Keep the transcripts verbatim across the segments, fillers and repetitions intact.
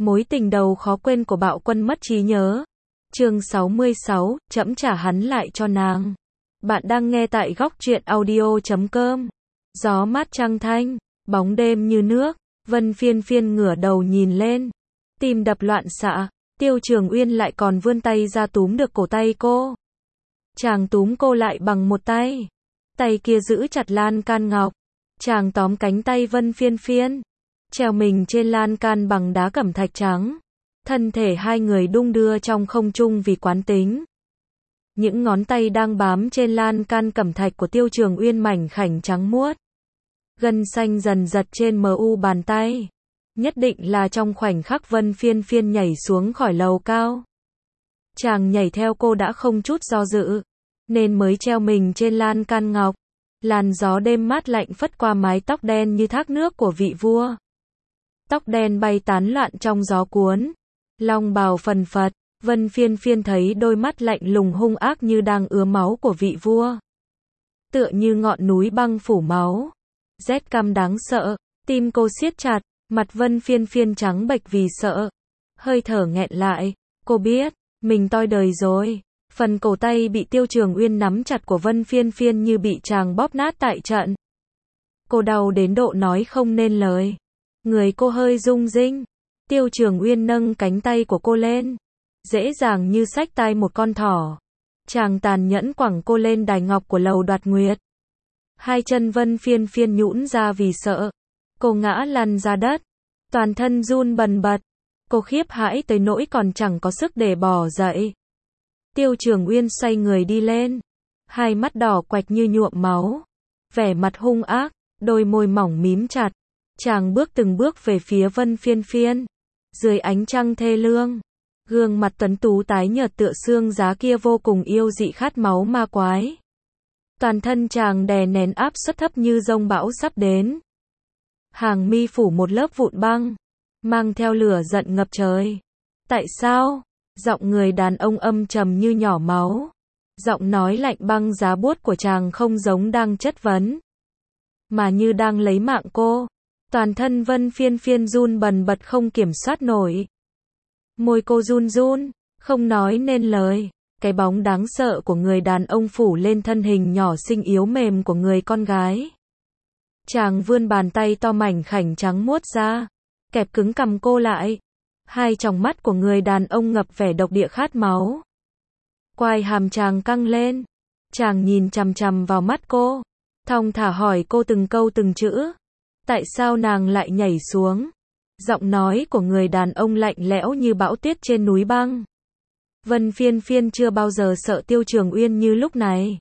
Mối tình đầu khó quên của Bạo Quân mất trí nhớ. Chương sáu mươi sáu, trẫm trả hắn lại cho nàng. Bạn đang nghe tại góc truyện audio chấm com. Gió mát trăng thanh, bóng đêm như nước, Vân Phiên Phiên ngửa đầu nhìn lên, tim đập loạn xạ. Tiêu Trường Uyên lại còn vươn tay ra túm được cổ tay cô. Chàng túm cô lại bằng một tay, tay kia giữ chặt lan can ngọc. Chàng tóm cánh tay Vân Phiên Phiên, treo mình trên lan can bằng đá cẩm thạch trắng. Thân thể hai người đung đưa trong không trung vì quán tính. Những ngón tay đang bám trên lan can cẩm thạch của Tiêu Trường Uyên mảnh khảnh trắng muốt. Gân xanh dần giật trên mu bàn tay. Nhất định là trong khoảnh khắc Vân Phiên Phiên nhảy xuống khỏi lầu cao. Chàng nhảy theo cô đã không chút do dự, nên mới treo mình trên lan can ngọc. Làn gió đêm mát lạnh phất qua mái tóc đen như thác nước của vị vua. Tóc đen bay tán loạn trong gió cuốn. Long bào phần phật, Vân Phiên Phiên thấy đôi mắt lạnh lùng hung ác như đang ứa máu của vị vua. Tựa như ngọn núi băng phủ máu. Rét căm đáng sợ, tim cô siết chặt, mặt Vân Phiên Phiên trắng bệch vì sợ. Hơi thở nghẹn lại, cô biết, mình toi đời rồi. Phần cổ tay bị Tiêu Trường Uyên nắm chặt của Vân Phiên Phiên như bị chàng bóp nát tại trận. Cô đau đến độ nói không nên lời. Người cô hơi rung rinh. Tiêu Trường Uyên nâng cánh tay của cô lên, dễ dàng như xách tay một con thỏ. Chàng tàn nhẫn quẳng cô lên đài ngọc của lầu Đoạt Nguyệt. Hai chân Vân Phiên Phiên nhũn ra vì sợ. Cô ngã lăn ra đất, toàn thân run bần bật. Cô khiếp hãi tới nỗi còn chẳng có sức để bò dậy. Tiêu Trường Uyên xoay người đi lên, hai mắt đỏ quạch như nhuộm máu, vẻ mặt hung ác, đôi môi mỏng mím chặt. Chàng bước từng bước về phía Vân Phiên Phiên. Dưới ánh trăng thê lương, gương mặt tuấn tú tái nhợt tựa xương giá kia vô cùng yêu dị khát máu ma quái. Toàn thân chàng đè nén áp suất thấp như giông bão sắp đến. Hàng mi phủ một lớp vụn băng, mang theo lửa giận ngập trời. Tại sao? Giọng người đàn ông âm trầm như nhỏ máu. Giọng nói lạnh băng giá buốt của chàng không giống đang chất vấn, mà như đang lấy mạng cô. Toàn thân Vân Phiên Phiên run bần bật không kiểm soát nổi. Môi cô run run, không nói nên lời. Cái bóng đáng sợ của người đàn ông phủ lên thân hình nhỏ xinh yếu mềm của người con gái. Chàng vươn bàn tay to mảnh khảnh trắng muốt ra, kẹp cứng cằm cô lại. Hai tròng mắt của người đàn ông ngập vẻ độc địa khát máu. Quai hàm chàng căng lên. Chàng nhìn chằm chằm vào mắt cô, thong thả hỏi cô từng câu từng chữ. Tại sao nàng lại nhảy xuống? Giọng nói của người đàn ông lạnh lẽo như bão tuyết trên núi băng. Vân Phiên Phiên chưa bao giờ sợ Tiêu Trường Uyên như lúc này.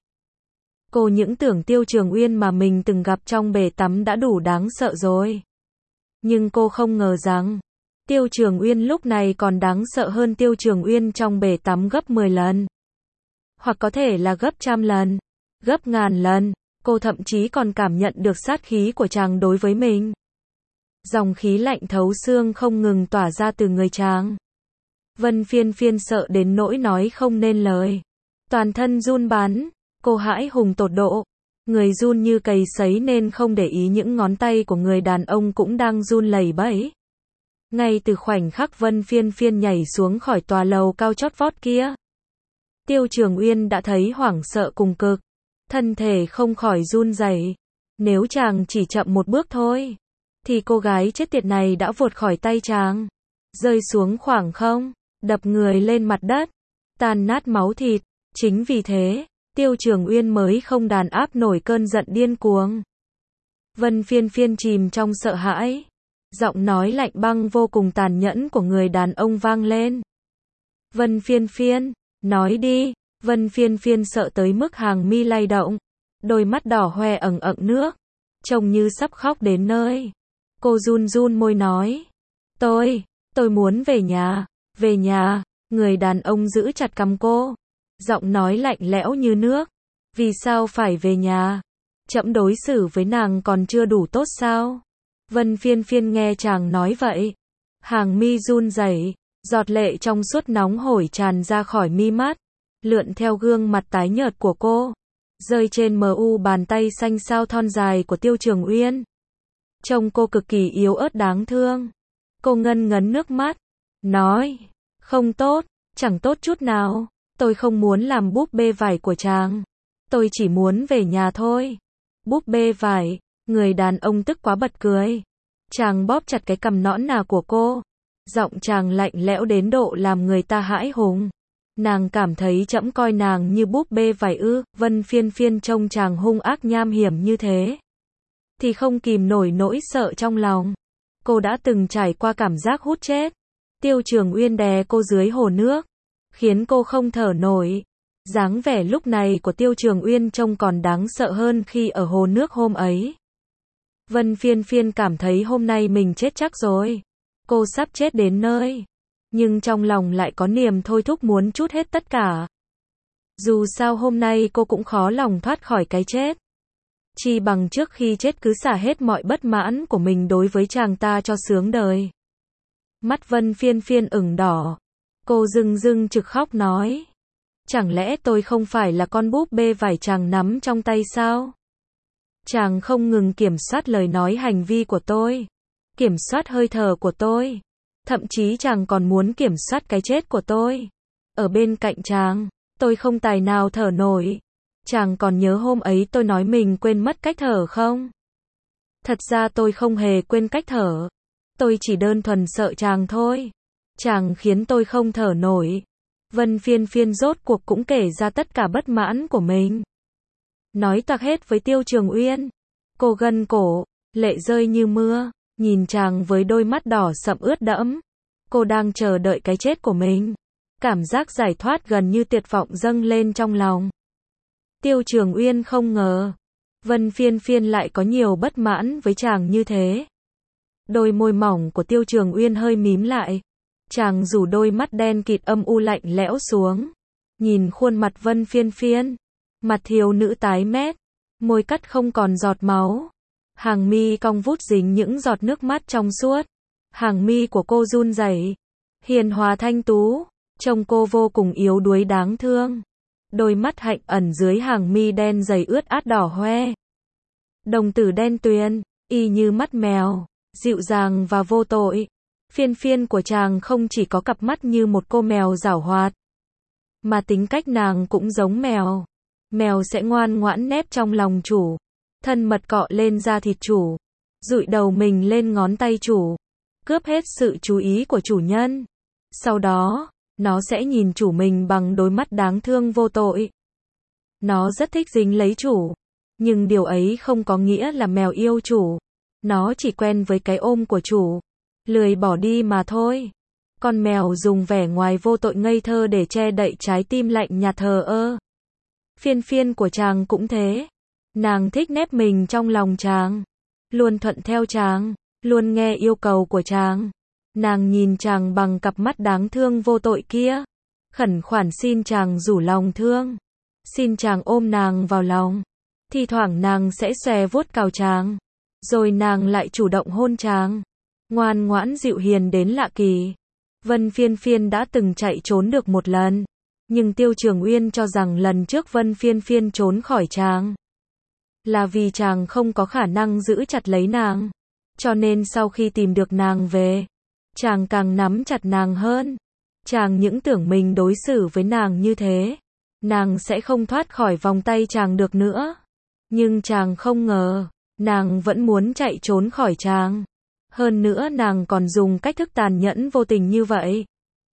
Cô những tưởng Tiêu Trường Uyên mà mình từng gặp trong bể tắm đã đủ đáng sợ rồi. Nhưng cô không ngờ rằng Tiêu Trường Uyên lúc này còn đáng sợ hơn Tiêu Trường Uyên trong bể tắm gấp mười lần. Hoặc có thể là gấp trăm lần, gấp ngàn lần. Cô thậm chí còn cảm nhận được sát khí của chàng đối với mình. Dòng khí lạnh thấu xương không ngừng tỏa ra từ người chàng. Vân Phiên Phiên sợ đến nỗi nói không nên lời. Toàn thân run bắn, cô hãi hùng tột độ. Người run như cầy sấy nên không để ý những ngón tay của người đàn ông cũng đang run lẩy bẩy. Ngay từ khoảnh khắc Vân Phiên Phiên nhảy xuống khỏi tòa lầu cao chót vót kia, Tiêu Trường Uyên đã thấy hoảng sợ cùng cực. Thân thể không khỏi run rẩy. Nếu chàng chỉ chậm một bước thôi, thì cô gái chết tiệt này đã vụt khỏi tay chàng, rơi xuống khoảng không, đập người lên mặt đất, tan nát máu thịt. Chính vì thế, Tiêu Trường Uyên mới không đàn áp nổi cơn giận điên cuồng. Vân Phiên Phiên chìm trong sợ hãi. Giọng nói lạnh băng vô cùng tàn nhẫn của người đàn ông vang lên. Vân Phiên Phiên, nói đi. Vân Phiên Phiên sợ tới mức hàng mi lay động, đôi mắt đỏ hoe ẩn ẩn nước, trông như sắp khóc đến nơi. Cô run run môi nói, tôi, tôi muốn về nhà, về nhà. Người đàn ông giữ chặt cằm cô, giọng nói lạnh lẽo như nước. Vì sao phải về nhà? Trẫm đối xử với nàng còn chưa đủ tốt sao? Vân Phiên Phiên nghe chàng nói vậy, hàng mi run rẩy, giọt lệ trong suốt nóng hổi tràn ra khỏi mi mắt, lượn theo gương mặt tái nhợt của cô, rơi trên mu bàn tay xanh xao thon dài của Tiêu Trường Uyên. Trông cô cực kỳ yếu ớt đáng thương. Cô ngân ngấn nước mắt, nói, không tốt, chẳng tốt chút nào, tôi không muốn làm búp bê vải của chàng, tôi chỉ muốn về nhà thôi. Búp bê vải, người đàn ông tức quá bật cười. Chàng bóp chặt cái cằm nõn nà của cô, giọng chàng lạnh lẽo đến độ làm người ta hãi hùng. Nàng cảm thấy trẫm coi nàng như búp bê vải ư? Vân Phiên Phiên trông chàng hung ác nham hiểm như thế, thì không kìm nổi nỗi sợ trong lòng. Cô đã từng trải qua cảm giác hút chết. Tiêu Trường Uyên đè cô dưới hồ nước, khiến cô không thở nổi. Dáng vẻ lúc này của Tiêu Trường Uyên trông còn đáng sợ hơn khi ở hồ nước hôm ấy. Vân Phiên Phiên cảm thấy hôm nay mình chết chắc rồi. Cô sắp chết đến nơi. Nhưng trong lòng lại có niềm thôi thúc muốn trút hết tất cả. Dù sao hôm nay cô cũng khó lòng thoát khỏi cái chết. Chi bằng trước khi chết cứ xả hết mọi bất mãn của mình đối với chàng ta cho sướng đời. Mắt Vân Phiên Phiên ửng đỏ. Cô rưng rưng trực khóc nói. Chẳng lẽ tôi không phải là con búp bê vải chàng nắm trong tay sao? Chàng không ngừng kiểm soát lời nói hành vi của tôi, kiểm soát hơi thở của tôi, thậm chí chàng còn muốn kiểm soát cái chết của tôi. Ở bên cạnh chàng, tôi không tài nào thở nổi. Chàng còn nhớ hôm ấy tôi nói mình quên mất cách thở không? Thật ra tôi không hề quên cách thở. Tôi chỉ đơn thuần sợ chàng thôi. Chàng khiến tôi không thở nổi. Vân Phiên Phiên rốt cuộc cũng kể ra tất cả bất mãn của mình. Nói toạc hết với Tiêu Trường Uyên. Cô gân cổ, lệ rơi như mưa, nhìn chàng với đôi mắt đỏ sậm ướt đẫm. Cô đang chờ đợi cái chết của mình. Cảm giác giải thoát gần như tuyệt vọng dâng lên trong lòng. Tiêu Trường Uyên không ngờ Vân Phiên Phiên lại có nhiều bất mãn với chàng như thế. Đôi môi mỏng của Tiêu Trường Uyên hơi mím lại. Chàng rủ đôi mắt đen kịt âm u lạnh lẽo xuống. Nhìn khuôn mặt Vân Phiên Phiên. Mặt thiếu nữ tái mét. Môi cắt không còn giọt máu. Hàng mi cong vút dính những giọt nước mắt trong suốt. Hàng mi của cô run rẩy. Hiền hòa thanh tú. Trông cô vô cùng yếu đuối đáng thương. Đôi mắt hạnh ẩn dưới hàng mi đen dày ướt át đỏ hoe. Đồng tử đen tuyền, y như mắt mèo, dịu dàng và vô tội. Phiên Phiên của chàng không chỉ có cặp mắt như một cô mèo giảo hoạt, mà tính cách nàng cũng giống mèo. Mèo sẽ ngoan ngoãn nép trong lòng chủ, thân mật cọ lên da thịt chủ, dụi đầu mình lên ngón tay chủ, cướp hết sự chú ý của chủ nhân. Sau đó, nó sẽ nhìn chủ mình bằng đôi mắt đáng thương vô tội. Nó rất thích dính lấy chủ, nhưng điều ấy không có nghĩa là mèo yêu chủ. Nó chỉ quen với cái ôm của chủ, lười bỏ đi mà thôi. Con mèo dùng vẻ ngoài vô tội ngây thơ để che đậy trái tim lạnh nhạt thờ ơ. Phiên Phiên của chàng cũng thế. Nàng thích nép mình trong lòng chàng, luôn thuận theo chàng, luôn nghe yêu cầu của chàng. Nàng nhìn chàng bằng cặp mắt đáng thương vô tội kia, khẩn khoản xin chàng rủ lòng thương, xin chàng ôm nàng vào lòng. Thi thoảng nàng sẽ xòe vuốt cào chàng, rồi nàng lại chủ động hôn chàng, ngoan ngoãn dịu hiền đến lạ kỳ. Vân Phiên Phiên đã từng chạy trốn được một lần, nhưng Tiêu Trường Uyên cho rằng lần trước Vân Phiên Phiên trốn khỏi chàng là vì chàng không có khả năng giữ chặt lấy nàng, cho nên sau khi tìm được nàng về, chàng càng nắm chặt nàng hơn. Chàng những tưởng mình đối xử với nàng như thế, nàng sẽ không thoát khỏi vòng tay chàng được nữa. Nhưng chàng không ngờ, nàng vẫn muốn chạy trốn khỏi chàng. Hơn nữa nàng còn dùng cách thức tàn nhẫn vô tình như vậy.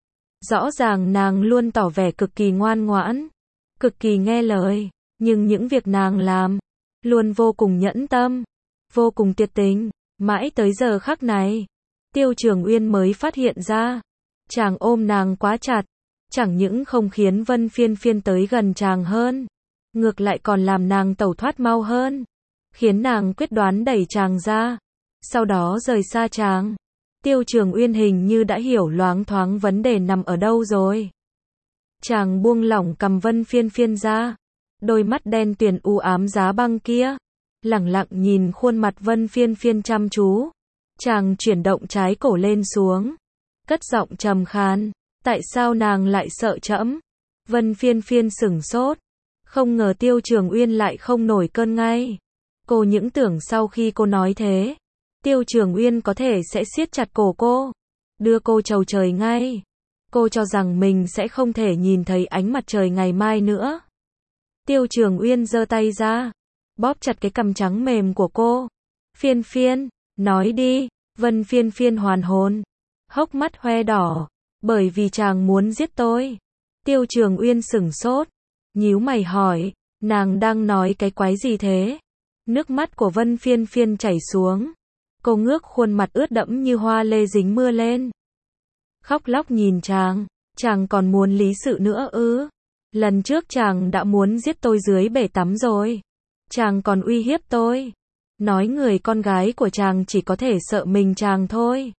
Rõ ràng nàng luôn tỏ vẻ cực kỳ ngoan ngoãn, cực kỳ nghe lời, nhưng những việc nàng làm luôn vô cùng nhẫn tâm, vô cùng tuyệt tình. Mãi tới giờ khắc này, Tiêu Trường Uyên mới phát hiện ra, chàng ôm nàng quá chặt, chẳng những không khiến Vân Phiên Phiên tới gần chàng hơn, ngược lại còn làm nàng tẩu thoát mau hơn, khiến nàng quyết đoán đẩy chàng ra, sau đó rời xa chàng. Tiêu Trường Uyên hình như đã hiểu loáng thoáng vấn đề nằm ở đâu rồi. Chàng buông lỏng cầm Vân Phiên Phiên ra, đôi mắt đen tuyền u ám giá băng kia, lẳng lặng nhìn khuôn mặt Vân Phiên Phiên chăm chú. Chàng chuyển động trái cổ lên xuống, cất giọng trầm khan, tại sao nàng lại sợ trẫm? Vân Phiên Phiên sửng sốt, không ngờ Tiêu Trường Uyên lại không nổi cơn ngay. Cô những tưởng sau khi cô nói thế, Tiêu Trường Uyên có thể sẽ siết chặt cổ cô, đưa cô chầu trời ngay. Cô cho rằng mình sẽ không thể nhìn thấy ánh mặt trời ngày mai nữa. Tiêu Trường Uyên giơ tay ra, bóp chặt cái cằm trắng mềm của cô. Phiên Phiên, nói đi. Vân Phiên Phiên hoàn hồn, hốc mắt hoe đỏ, bởi vì chàng muốn giết tôi. Tiêu Trường Uyên sửng sốt, nhíu mày hỏi, nàng đang nói cái quái gì thế? Nước mắt của Vân Phiên Phiên chảy xuống. Cô ngước khuôn mặt ướt đẫm như hoa lê dính mưa lên. Khóc lóc nhìn chàng, chàng còn muốn lý sự nữa ư? Lần trước chàng đã muốn giết tôi dưới bể tắm rồi. Chàng còn uy hiếp tôi. Nói người con gái của chàng chỉ có thể sợ mình chàng thôi.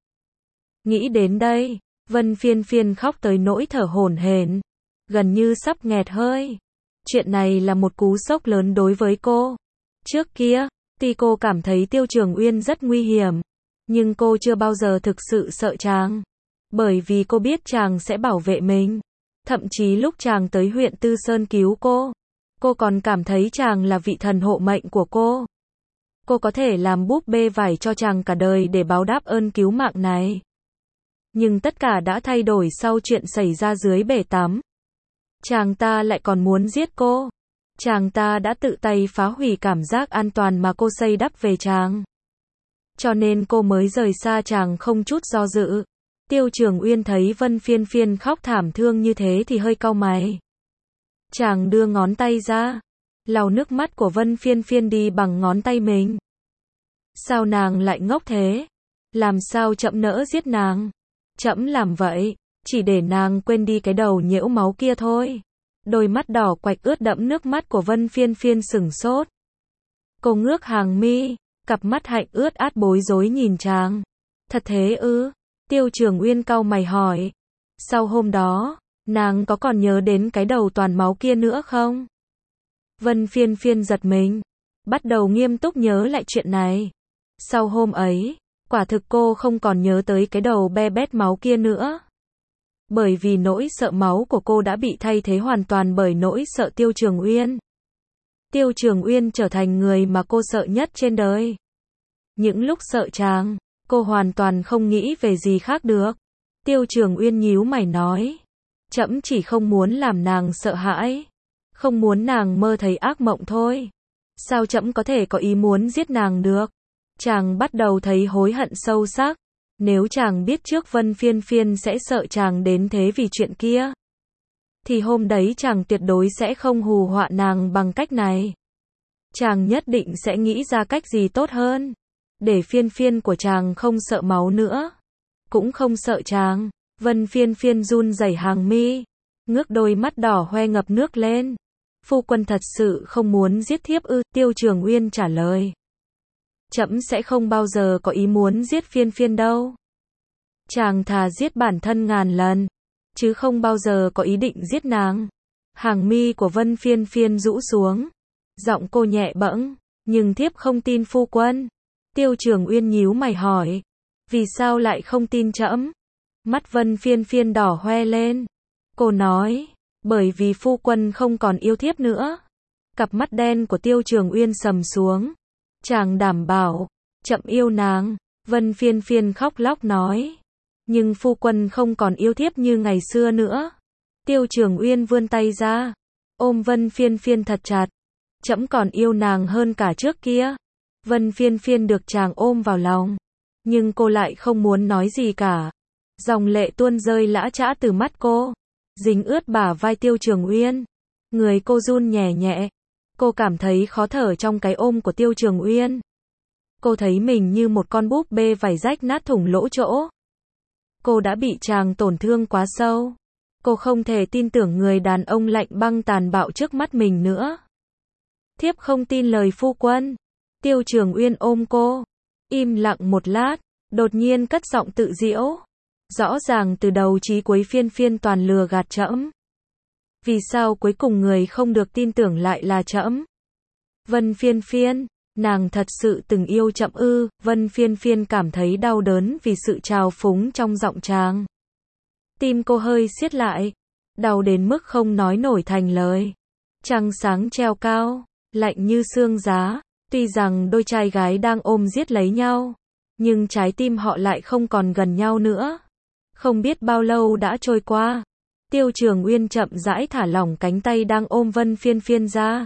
Nghĩ đến đây, Vân Phiên Phiên khóc tới nỗi thở hổn hển, gần như sắp nghẹt hơi. Chuyện này là một cú sốc lớn đối với cô. Trước kia, tuy cô cảm thấy Tiêu Trường Uyên rất nguy hiểm, nhưng cô chưa bao giờ thực sự sợ chàng. Bởi vì cô biết chàng sẽ bảo vệ mình. Thậm chí lúc chàng tới huyện Tư Sơn cứu cô, cô còn cảm thấy chàng là vị thần hộ mệnh của cô. Cô có thể làm búp bê vải cho chàng cả đời để báo đáp ơn cứu mạng này. Nhưng tất cả đã thay đổi sau chuyện xảy ra dưới bể tắm. Chàng ta lại còn muốn giết cô. Chàng ta đã tự tay phá hủy cảm giác an toàn mà cô xây đắp về chàng. Cho nên cô mới rời xa chàng không chút do dự. Tiêu Trường Uyên thấy Vân Phiên Phiên khóc thảm thương như thế thì hơi cau mày. Chàng đưa ngón tay ra, lau nước mắt của Vân Phiên Phiên đi bằng ngón tay mình. Sao nàng lại ngốc thế? Làm sao trẫm nỡ giết nàng? Trẫm làm vậy, chỉ để nàng quên đi cái đầu nhễu máu kia thôi. Đôi mắt đỏ quạch ướt đẫm nước mắt của Vân Phiên Phiên sửng sốt. Cô ngước hàng mi, cặp mắt hạnh ướt át bối rối nhìn chàng. Thật thế ư? Tiêu Trường Uyên cau mày hỏi. Sau hôm đó, nàng có còn nhớ đến cái đầu toàn máu kia nữa không? Vân Phiên Phiên giật mình, bắt đầu nghiêm túc nhớ lại chuyện này. Sau hôm ấy, quả thực cô không còn nhớ tới cái đầu be bét máu kia nữa. Bởi vì nỗi sợ máu của cô đã bị thay thế hoàn toàn bởi nỗi sợ Tiêu Trường Uyên. Tiêu Trường Uyên trở thành người mà cô sợ nhất trên đời. Những lúc sợ chàng, cô hoàn toàn không nghĩ về gì khác được. Tiêu Trường Uyên nhíu mày nói, trẫm chỉ không muốn làm nàng sợ hãi, không muốn nàng mơ thấy ác mộng thôi. Sao trẫm có thể có ý muốn giết nàng được? Chàng bắt đầu thấy hối hận sâu sắc. Nếu chàng biết trước Vân Phiên Phiên sẽ sợ chàng đến thế vì chuyện kia, thì hôm đấy chàng tuyệt đối sẽ không hù họa nàng bằng cách này. Chàng nhất định sẽ nghĩ ra cách gì tốt hơn, để Phiên Phiên của chàng không sợ máu nữa, cũng không sợ chàng. Vân Phiên Phiên run rẩy hàng mi, ngước đôi mắt đỏ hoe ngập nước lên. Phu quân thật sự không muốn giết thiếp ư? Tiêu Trường Uyên trả lời. Trẫm sẽ không bao giờ có ý muốn giết Phiên Phiên đâu. Chàng thà giết bản thân ngàn lần, chứ không bao giờ có ý định giết nàng. Hàng mi của Vân Phiên Phiên rũ xuống, giọng cô nhẹ bẫng, nhưng thiếp không tin phu quân. Tiêu Trường Uyên nhíu mày hỏi, vì sao lại không tin trẫm? Mắt Vân Phiên Phiên đỏ hoe lên. Cô nói, bởi vì phu quân không còn yêu thiếp nữa. Cặp mắt đen của Tiêu Trường Uyên sầm xuống. Chàng đảm bảo, trẫm yêu nàng. Vân Phiên Phiên khóc lóc nói, nhưng phu quân không còn yêu thiếp như ngày xưa nữa. Tiêu Trường Uyên vươn tay ra, ôm Vân Phiên Phiên thật chặt. Trẫm còn yêu nàng hơn cả trước kia. Vân Phiên Phiên được chàng ôm vào lòng, nhưng cô lại không muốn nói gì cả. Dòng lệ tuôn rơi lã chã từ mắt cô, dính ướt bả vai Tiêu Trường Uyên. Người cô run nhẹ nhẹ. Cô cảm thấy khó thở trong cái ôm của Tiêu Trường Uyên. Cô thấy mình như một con búp bê vải rách nát thủng lỗ chỗ. Cô đã bị chàng tổn thương quá sâu. Cô không thể tin tưởng người đàn ông lạnh băng tàn bạo trước mắt mình nữa. Thiếp không tin lời phu quân. Tiêu Trường Uyên ôm cô, im lặng một lát, đột nhiên cất giọng tự giễu. Rõ ràng từ đầu chí cuối Phiên Phiên toàn lừa gạt trẫm. Vì sao cuối cùng người không được tin tưởng lại là trẫm? Vân Phiên Phiên, nàng thật sự từng yêu trẫm ư? Vân Phiên Phiên cảm thấy đau đớn vì sự trào phúng trong giọng chàng. Tim cô hơi siết lại, đau đến mức không nói nổi thành lời. Trăng sáng treo cao, lạnh như sương giá. Tuy rằng đôi trai gái đang ôm giết lấy nhau, nhưng trái tim họ lại không còn gần nhau nữa. Không biết bao lâu đã trôi qua. Tiêu Trường Uyên chậm rãi thả lỏng cánh tay đang ôm Vân Phiên Phiên ra.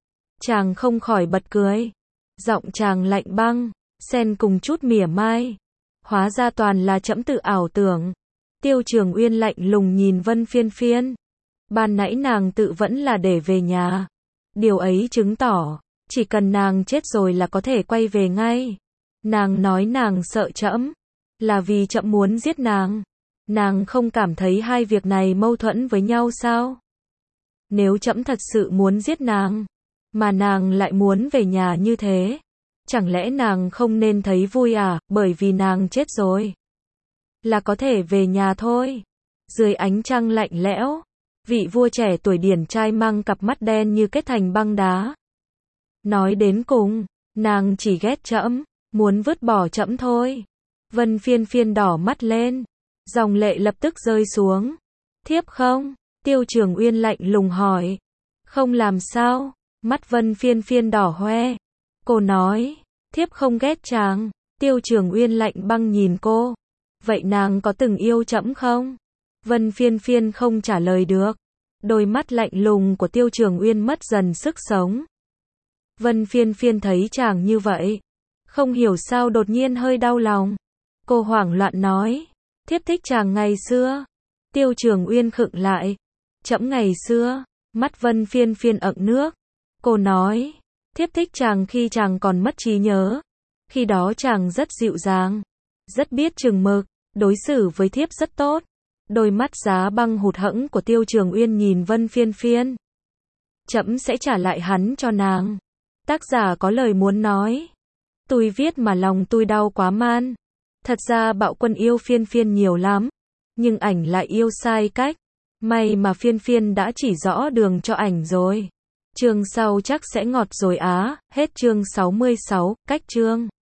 Chàng không khỏi bật cười. Giọng chàng lạnh băng, xen cùng chút mỉa mai. Hóa ra toàn là trẫm tự ảo tưởng. Tiêu Trường Uyên lạnh lùng nhìn Vân Phiên Phiên. Ban nãy nàng tự vẫn là để về nhà. Điều ấy chứng tỏ, chỉ cần nàng chết rồi là có thể quay về ngay. Nàng nói nàng sợ trẫm, là vì trẫm muốn giết nàng. Nàng không cảm thấy hai việc này mâu thuẫn với nhau sao? Nếu trẫm thật sự muốn giết nàng, mà nàng lại muốn về nhà như thế, chẳng lẽ nàng không nên thấy vui à, bởi vì nàng chết rồi là có thể về nhà thôi. Dưới ánh trăng lạnh lẽo, vị vua trẻ tuổi điển trai mang cặp mắt đen như kết thành băng đá. Nói đến cùng, nàng chỉ ghét trẫm, muốn vứt bỏ trẫm thôi. Vân Phiên Phiên đỏ mắt lên, dòng lệ lập tức rơi xuống. Thiếp không? Tiêu Trường Uyên lạnh lùng hỏi. Không làm sao? Mắt Vân Phiên Phiên đỏ hoe. Cô nói, thiếp không ghét chàng. Tiêu Trường Uyên lạnh băng nhìn cô. Vậy nàng có từng yêu trẫm không? Vân Phiên Phiên không trả lời được. Đôi mắt lạnh lùng của Tiêu Trường Uyên mất dần sức sống. Vân Phiên Phiên thấy chàng như vậy, không hiểu sao đột nhiên hơi đau lòng. Cô hoảng loạn nói, thiếp thích chàng ngày xưa. Tiêu Trường Uyên khựng lại. Trẫm ngày xưa? Mắt Vân Phiên Phiên ẩn nước. Cô nói, thiếp thích chàng khi chàng còn mất trí nhớ. Khi đó chàng rất dịu dàng, rất biết chừng mực, đối xử với thiếp rất tốt. Đôi mắt giá băng hụt hẫng của Tiêu Trường Uyên nhìn Vân Phiên Phiên. Trẫm sẽ trả lại hắn cho nàng. Tác giả có lời muốn nói. Tôi viết mà lòng tôi đau quá man. Thật ra Bạo Quân yêu Phiên Phiên nhiều lắm, nhưng ảnh lại yêu sai cách. May mà Phiên Phiên đã chỉ rõ đường cho ảnh rồi. Chương sau chắc sẽ ngọt rồi á. Hết chương sáu mươi sáu, cách chương.